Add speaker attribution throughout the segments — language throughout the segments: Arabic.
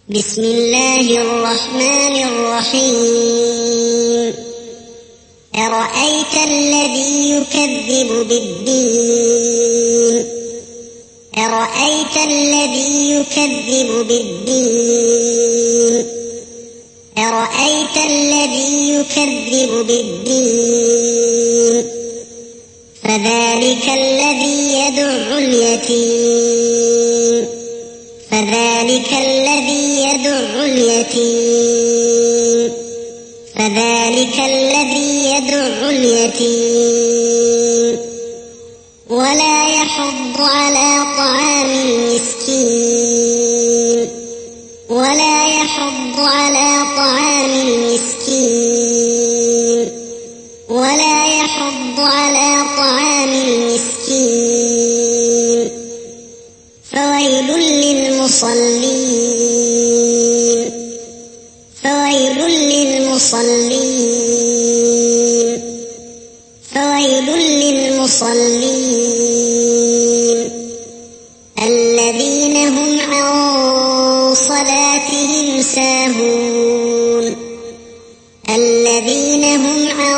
Speaker 1: بسم الله الرحمن الرحيم أرأيت الذي يكذب بالدين أرأيت الذي يكذب بالدين أرأيت الذي يكذب بالدين فذلك الذي يدع اليتيم فذلك الذي يدع اليتيم فذلك الذي يدع اليتيم ولا يحض على طعام المسكين ولا يحض على طعام المسكين ولا يحض على طعام المسكين فويل للمصلين فويل للمصلين فويل للمصلين الذين هم عن صلاتهم ساهون الذين هم عن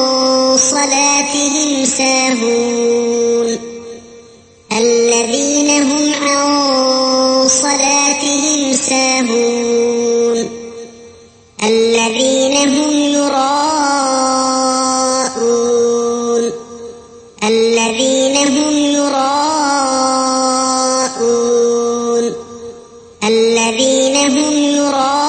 Speaker 1: صلاتهم ساهون الذين هم عن صلاتهم ساهون الذين هم يراءون الذين هم يراءون الذين هم يراءون